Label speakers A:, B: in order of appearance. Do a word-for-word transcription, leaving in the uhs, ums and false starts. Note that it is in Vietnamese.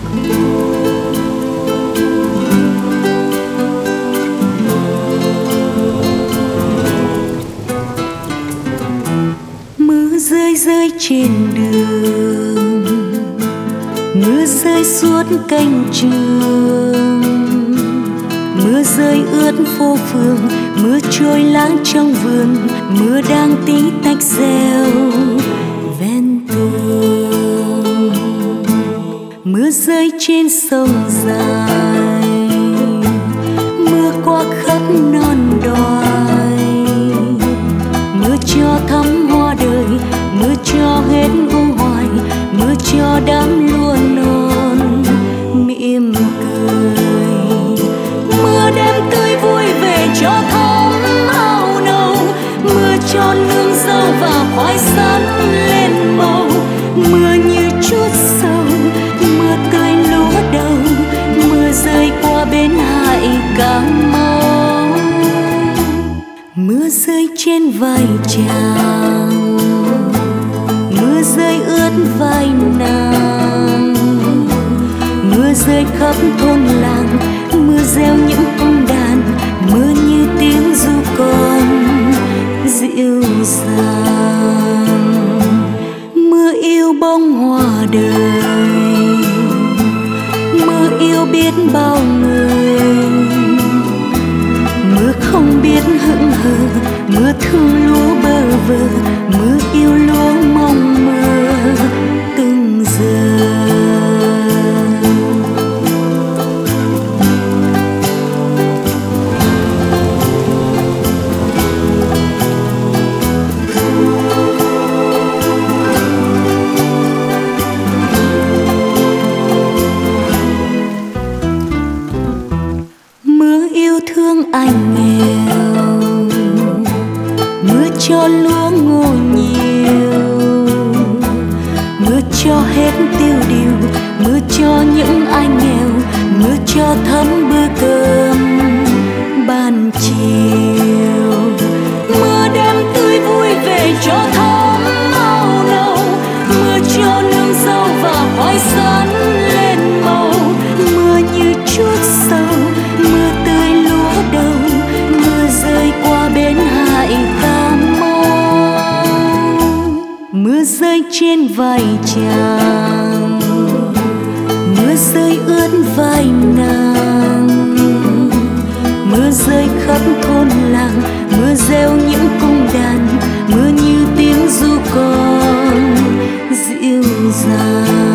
A: Mưa rơi rơi trên đường, mưa rơi suốt cánh trường, mưa rơi ướt phố phường, mưa trôi lãng trong vườn, mưa đang tí tách reo ven tường. Mưa rơi trên sông dài, mưa qua khắp non đoài, mưa cho thắm hoa đời, mưa cho hết u hoài, mưa cho đám lúa non mỉm cười. Mưa đem tươi vui về cho thắm áo nâu, mưa cho nương dâu và khoai sắn lên màu. Mưa như chút sầu, mưa tươi lúa đầu, mưa rơi qua bến Hải Cà Mau. Mưa rơi trên vai chàng, mưa rơi ướt vai nàng, mưa rơi khắp thôn làng, mưa reo những cung đàn, mưa như tiếng ru con dịu dàng. Mưa yêu bông hoa đời, mưa yêu biết bao người, mưa không biết hững hờ, mưa thương lúa bơ vơ, mưa yêu lúa mong mơ từng giờ. Mưa yêu thương anh nghèo, mưa cho lúa ngô nhiều, mưa cho hết tiêu điều, mưa cho những anh nghèo, mưa cho thấm bữa cơm ban chiều. Mưa đem tươi vui về cho thắm áo nâu, mưa cho nương dâu và khoai sắn lên màu. Mưa như chút sầu, mưa tươi lúa đầu, mưa rơi qua bến Hải Cà Mau. Mưa rơi trên vai chàng, mưa rơi ướt vai nàng, mưa rơi khắp thôn làng, mưa reo những cung đàn, mưa như tiếng ru con dịu dàng.